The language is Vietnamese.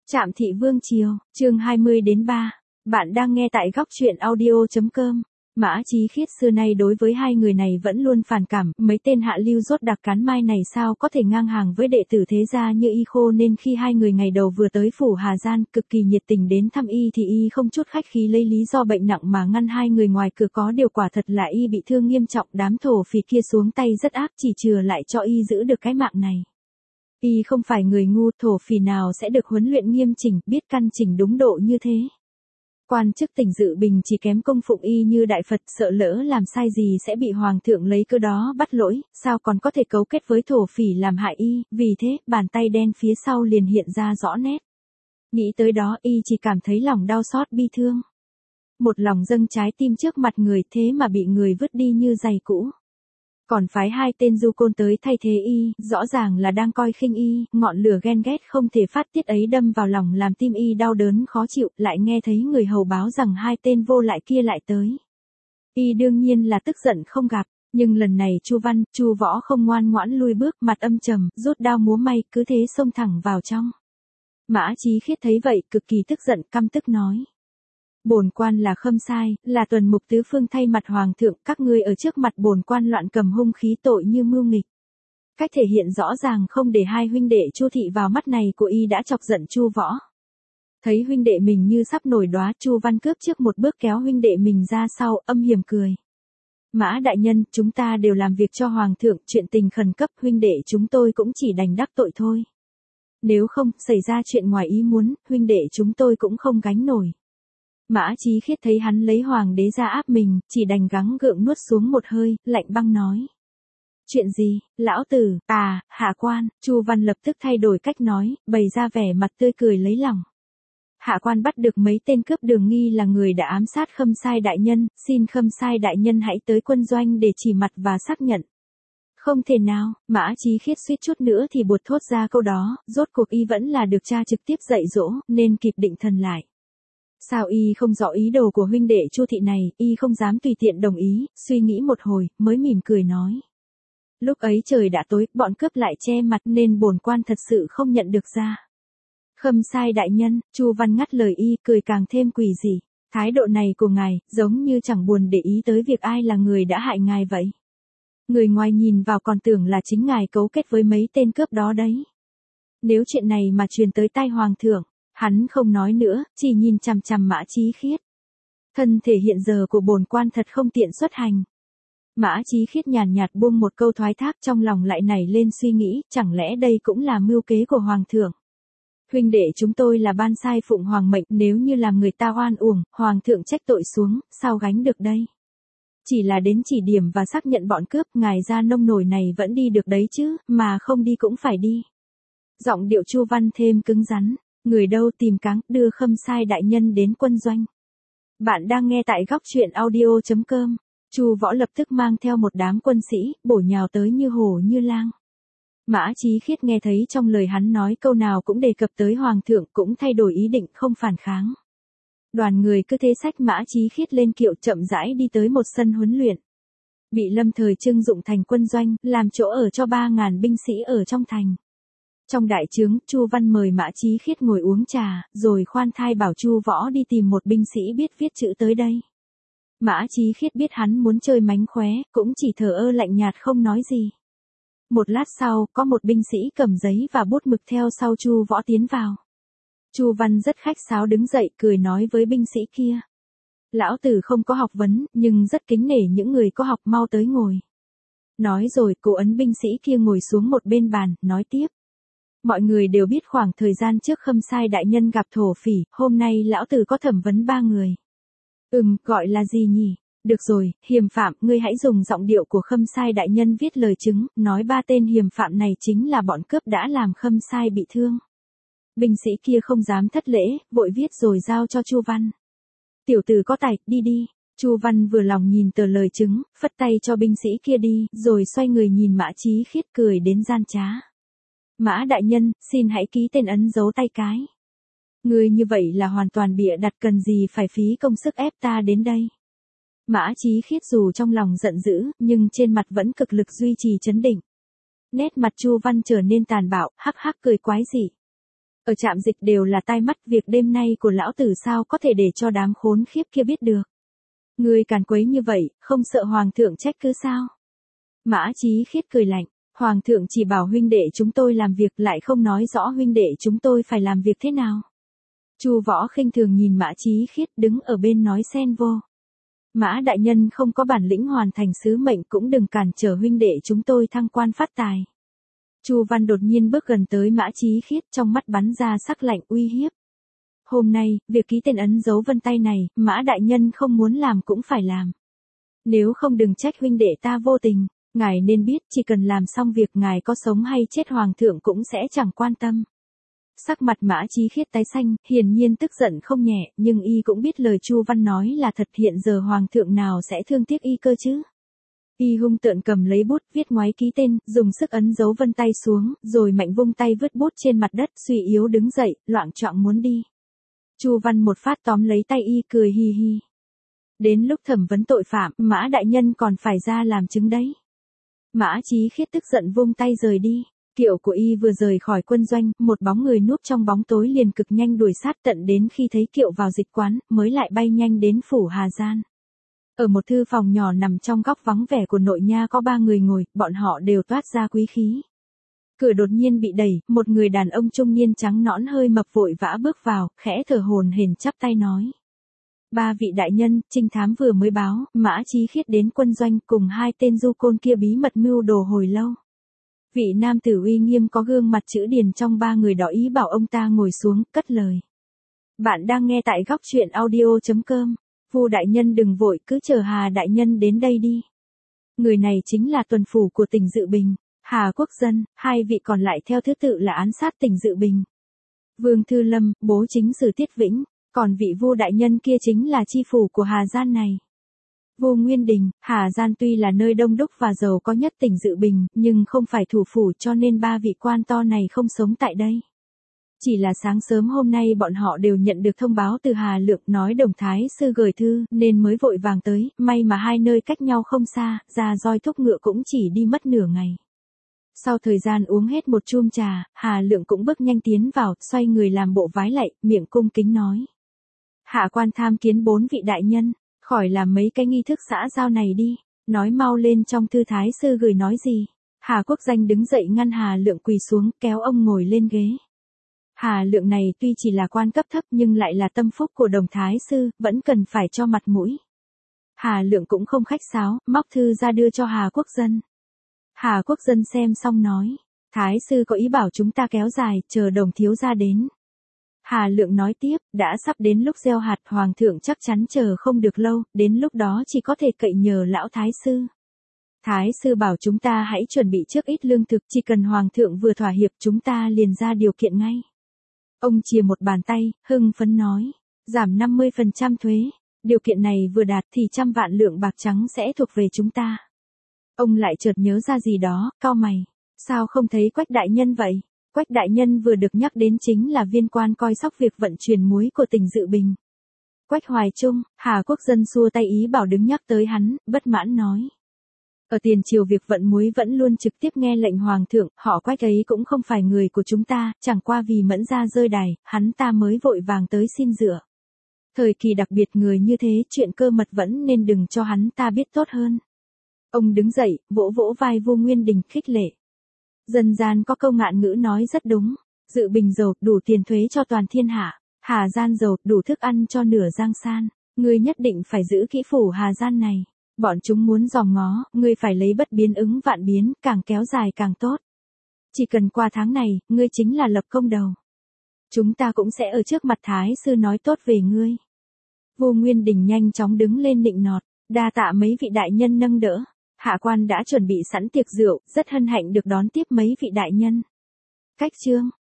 Trạm Thị Vương Triều, chương 20-3. Bạn đang nghe tại góc truyện audio.com. Mã Chí Khiết xưa nay đối với hai người này vẫn luôn phản cảm, mấy tên hạ lưu rốt đặc cán mai này sao có thể ngang hàng với đệ tử thế gia như Y Khô, nên khi hai người ngày đầu vừa tới phủ Hà Gian, cực kỳ nhiệt tình đến thăm Y thì Y không chút khách khí lấy lý do bệnh nặng mà ngăn hai người ngoài cửa, có điều quả thật là Y bị thương nghiêm trọng, đám thổ phỉ kia xuống tay rất ác, chỉ chừa lại cho Y giữ được cái mạng này. Y không phải người ngu, thổ phỉ nào sẽ được huấn luyện nghiêm chỉnh, biết căn chỉnh đúng độ như thế. Quan chức tỉnh Dự Bình chỉ kém cung phụng Y như đại Phật, sợ lỡ làm sai gì sẽ bị hoàng thượng lấy cơ đó bắt lỗi, sao còn có thể cấu kết với thổ phỉ làm hại Y, vì thế, bàn tay đen phía sau liền hiện ra rõ nét. Nghĩ tới đó Y chỉ cảm thấy lòng đau xót bi thương. Một lòng dâng trái tim trước mặt người, thế mà bị người vứt đi như giày cũ. Còn phái hai tên du côn tới thay thế Y, rõ ràng là đang coi khinh Y, ngọn lửa ghen ghét không thể phát tiết ấy đâm vào lòng làm tim Y đau đớn khó chịu, lại nghe thấy người hầu báo rằng hai tên vô lại kia lại tới. Y đương nhiên là tức giận không gặp, nhưng lần này Chu Văn, Chu Võ không ngoan ngoãn lui bước, mặt âm trầm, rút đao múa may, cứ thế xông thẳng vào trong. Mã Chí Khiết thấy vậy, cực kỳ tức giận, căm tức nói: Bổn quan là Khâm Sai, là tuần mục tứ phương thay mặt hoàng thượng, các ngươi ở trước mặt bổn quan loạn cầm hung khí, tội như mưu nghịch. Cách thể hiện rõ ràng không để hai huynh đệ Chu Thị vào mắt này của Y đã chọc giận Chu Võ. Thấy huynh đệ mình như sắp nổi đoá, Chu Văn cướp trước một bước kéo huynh đệ mình ra sau, âm hiểm cười: Mã đại nhân, chúng ta đều làm việc cho hoàng thượng, chuyện tình khẩn cấp, huynh đệ chúng tôi cũng chỉ đành đắc tội thôi. Nếu không, xảy ra chuyện ngoài ý muốn, huynh đệ chúng tôi cũng không gánh nổi. Mã Chí Khiết thấy hắn lấy hoàng đế ra áp mình, chỉ đành gắng gượng nuốt xuống một hơi, lạnh băng nói: Chuyện gì, lão tử, hạ quan. Chu Văn lập tức thay đổi cách nói, bày ra vẻ mặt tươi cười lấy lòng. Hạ quan bắt được mấy tên cướp đường nghi là người đã ám sát Khâm Sai đại nhân, xin Khâm Sai đại nhân hãy tới quân doanh để chỉ mặt và xác nhận. Không thể nào, Mã Chí Khiết suýt chút nữa thì buột thốt ra câu đó, rốt cuộc Y vẫn là được cha trực tiếp dạy dỗ, nên kịp định thần lại. Sao Y không rõ ý đồ của huynh đệ Chu Thị này, Y không dám tùy tiện đồng ý, suy nghĩ một hồi, mới mỉm cười nói: Lúc ấy trời đã tối, bọn cướp lại che mặt nên bổn quan thật sự không nhận được ra. Khâm Sai đại nhân, Chu Văn ngắt lời Y, cười càng thêm quỷ dị. Thái độ này của ngài, giống như chẳng buồn để ý tới việc ai là người đã hại ngài vậy. Người ngoài nhìn vào còn tưởng là chính ngài cấu kết với mấy tên cướp đó đấy. Nếu chuyện này mà truyền tới tai hoàng thượng, hắn không nói nữa, chỉ nhìn chằm chằm Mã Chí Khiết. Thân thể hiện giờ của bổn quan thật không tiện xuất hành. Mã Chí Khiết nhàn nhạt buông một câu thoái thác, trong lòng lại nảy lên suy nghĩ, chẳng lẽ đây cũng là mưu kế của hoàng thượng. Huynh đệ chúng tôi là ban sai phụng hoàng mệnh, nếu như làm người ta oan uổng, hoàng thượng trách tội xuống, sao gánh được đây. Chỉ là đến chỉ điểm và xác nhận bọn cướp, ngài ra nông nổi này vẫn đi được đấy chứ, mà không đi cũng phải đi. Giọng điệu Chu Văn thêm cứng rắn. Người đâu tìm cáng, đưa Khâm Sai đại nhân đến quân doanh. Bạn đang nghe tại góc truyện audio.com. Chu Võ lập tức mang theo một đám quân sĩ, bổ nhào tới như hổ như lang. Mã Chí Khiết nghe thấy trong lời hắn nói câu nào cũng đề cập tới hoàng thượng, cũng thay đổi ý định không phản kháng. Đoàn người cứ thế xách Mã Chí Khiết lên kiệu, chậm rãi đi tới một sân huấn luyện. Bị lâm thời trưng dụng thành quân doanh, làm chỗ ở cho 3.000 binh sĩ ở trong thành. Trong đại trướng, Chu Văn mời Mã Chí Khiết ngồi uống trà, rồi khoan thai bảo Chu Võ đi tìm một binh sĩ biết viết chữ tới đây. Mã Chí Khiết biết hắn muốn chơi mánh khóe, cũng chỉ thờ ơ lạnh nhạt không nói gì. Một lát sau, có một binh sĩ cầm giấy và bút mực theo sau Chu Võ tiến vào. Chu Văn rất khách sáo đứng dậy, cười nói với binh sĩ kia: Lão tử không có học vấn, nhưng rất kính nể những người có học, mau tới ngồi. Nói rồi, cô ấn binh sĩ kia ngồi xuống một bên bàn, nói tiếp: Mọi người đều biết khoảng thời gian trước Khâm Sai đại nhân gặp thổ phỉ, hôm nay lão tử có thẩm vấn 3 người. Gọi là gì nhỉ? Được rồi, hiềm phạm, ngươi hãy dùng giọng điệu của Khâm Sai đại nhân viết lời chứng, nói 3 tên hiềm phạm này chính là bọn cướp đã làm Khâm Sai bị thương. Binh sĩ kia không dám thất lễ, vội viết rồi giao cho Chu Văn. Tiểu tử có tài, đi đi. Chu Văn vừa lòng nhìn tờ lời chứng, phất tay cho binh sĩ kia đi, rồi xoay người nhìn Mã Chí Khiết cười đến gian trá. Mã đại nhân, xin hãy ký tên ấn dấu tay cái. Ngươi như vậy là hoàn toàn bịa đặt, cần gì phải phí công sức ép ta đến đây. Mã Chí Khiết dù trong lòng giận dữ, nhưng trên mặt vẫn cực lực duy trì trấn định. Nét mặt Chu Văn trở nên tàn bạo, hắc hắc cười quái dị. Ở trạm dịch đều là tai mắt, việc đêm nay của lão tử sao có thể để cho đám khốn khiếp kia biết được. Ngươi càn quấy như vậy, không sợ hoàng thượng trách cứ sao? Mã Chí Khiết cười lạnh, hoàng thượng chỉ bảo huynh đệ chúng tôi làm việc lại không nói rõ huynh đệ chúng tôi phải làm việc thế nào. Chu Võ khinh thường nhìn Mã Chí Khiết đứng ở bên nói xen vô. Mã đại nhân không có bản lĩnh hoàn thành sứ mệnh cũng đừng cản trở huynh đệ chúng tôi thăng quan phát tài. Chu Văn đột nhiên bước gần tới Mã Chí Khiết, trong mắt bắn ra sắc lạnh uy hiếp. Hôm nay, việc ký tên ấn dấu vân tay này, Mã đại nhân không muốn làm cũng phải làm. Nếu không đừng trách huynh đệ ta vô tình, ngài nên biết chỉ cần làm xong việc ngài có sống hay chết hoàng thượng cũng sẽ chẳng quan tâm. Sắc mặt Mã Chí Khiết tái xanh, hiển nhiên tức giận không nhẹ, nhưng y cũng biết lời Chu Văn nói là thật, hiện giờ hoàng thượng nào sẽ thương tiếc y cơ chứ. Y hung tợn cầm lấy bút viết ngoáy ký tên, dùng sức ấn dấu vân tay xuống, rồi mạnh vung tay vứt bút trên mặt đất, suy yếu đứng dậy, loạng choạng muốn đi. Chu Văn một phát tóm lấy tay y cười hi hi. Đến lúc thẩm vấn tội phạm, Mã đại nhân còn phải ra làm chứng đấy. Mã Chí Khiết tức giận vung tay rời đi. Kiệu của y vừa rời khỏi quân doanh, một bóng người núp trong bóng tối liền cực nhanh đuổi sát tận đến khi thấy kiệu vào dịch quán, mới lại bay nhanh đến phủ Hà Gian. Ở một thư phòng nhỏ nằm trong góc vắng vẻ của nội nha có 3 người ngồi, bọn họ đều toát ra quý khí. Cửa đột nhiên bị đẩy, một người đàn ông trung niên trắng nõn hơi mập vội vã bước vào, khẽ thở hổn hển chắp tay nói. 3 vị đại nhân, trinh thám vừa mới báo, Mã Chí Khiết đến quân doanh cùng 2 tên du côn kia bí mật mưu đồ hồi lâu. Vị nam tử uy nghiêm có gương mặt chữ điền trong 3 người đó ý bảo ông ta ngồi xuống, cất lời. Bạn đang nghe tại góc truyện audio.com. Vu đại nhân đừng vội, cứ chờ Hà đại nhân đến đây đi. Người này chính là tuần phủ của tỉnh Dự Bình, Hà Quốc Dân, 2 vị còn lại theo thứ tự là án sát tỉnh Dự Bình. Vương Thư Lâm, bố chính sử Tiết Vĩnh, còn vị Vu đại nhân kia chính là chi phủ của Hà Gian này. Vu Nguyên Đình, Hà Gian tuy là nơi đông đúc và giàu có nhất tỉnh Dự Bình, nhưng không phải thủ phủ cho nên 3 vị quan to này không sống tại đây. Chỉ là sáng sớm hôm nay bọn họ đều nhận được thông báo từ Hà Lượng nói Đồng Thái sư gửi thư nên mới vội vàng tới, may mà 2 nơi cách nhau không xa, ra roi thúc ngựa cũng chỉ đi mất nửa ngày. Sau thời gian uống hết một chum trà, Hà Lượng cũng bước nhanh tiến vào, xoay người làm bộ vái lạy, miệng cung kính nói. Hạ quan tham kiến 4 vị đại nhân, khỏi làm mấy cái nghi thức xã giao này đi, nói mau lên trong thư Thái sư gửi nói gì. Hà Quốc Danh đứng dậy ngăn Hà Lượng quỳ xuống, kéo ông ngồi lên ghế. Hà Lượng này tuy chỉ là quan cấp thấp nhưng lại là tâm phúc của Đồng Thái sư, vẫn cần phải cho mặt mũi. Hà Lượng cũng không khách sáo, móc thư ra đưa cho Hà Quốc Dân. Hà Quốc Dân xem xong nói, Thái sư có ý bảo chúng ta kéo dài, chờ Đồng thiếu gia đến. Hà Lượng nói tiếp, đã sắp đến lúc gieo hạt, hoàng thượng chắc chắn chờ không được lâu, đến lúc đó chỉ có thể cậy nhờ lão Thái sư. Thái sư bảo chúng ta hãy chuẩn bị trước ít lương thực, chỉ cần hoàng thượng vừa thỏa hiệp chúng ta liền ra điều kiện ngay. Ông chìa một bàn tay, hưng phấn nói, giảm 50% thuế, điều kiện này vừa đạt thì 100 vạn lượng bạc trắng sẽ thuộc về chúng ta. Ông lại chợt nhớ ra gì đó, cau mày, sao không thấy Quách đại nhân vậy? Quách đại nhân vừa được nhắc đến chính là viên quan coi sóc việc vận chuyển muối của tỉnh Dự Bình. Quách Hoài Trung, Hà Quốc Dân xua tay ý bảo đứng nhắc tới hắn, bất mãn nói. Ở tiền triều việc vận muối vẫn luôn trực tiếp nghe lệnh hoàng thượng, họ Quách ấy cũng không phải người của chúng ta, chẳng qua vì Mẫn gia rơi đài, hắn ta mới vội vàng tới xin dựa. Thời kỳ đặc biệt người như thế, chuyện cơ mật vẫn nên đừng cho hắn ta biết tốt hơn. Ông đứng dậy, vỗ vỗ vai Vu Nguyên Đình khích lệ. Dân gian có câu ngạn ngữ nói rất đúng, Dự Bình giàu, đủ tiền thuế cho toàn thiên hạ, Hà Gian giàu, đủ thức ăn cho nửa giang san, ngươi nhất định phải giữ kỹ phủ Hà Gian này. Bọn chúng muốn dòm ngó, ngươi phải lấy bất biến ứng vạn biến, càng kéo dài càng tốt. Chỉ cần qua tháng này, ngươi chính là lập công đầu. Chúng ta cũng sẽ ở trước mặt Thái sư nói tốt về ngươi. Vu Nguyên Đình nhanh chóng đứng lên nịnh nọt, đa tạ mấy vị đại nhân nâng đỡ. Hạ quan đã chuẩn bị sẵn tiệc rượu, rất hân hạnh được đón tiếp mấy vị đại nhân. Cách chương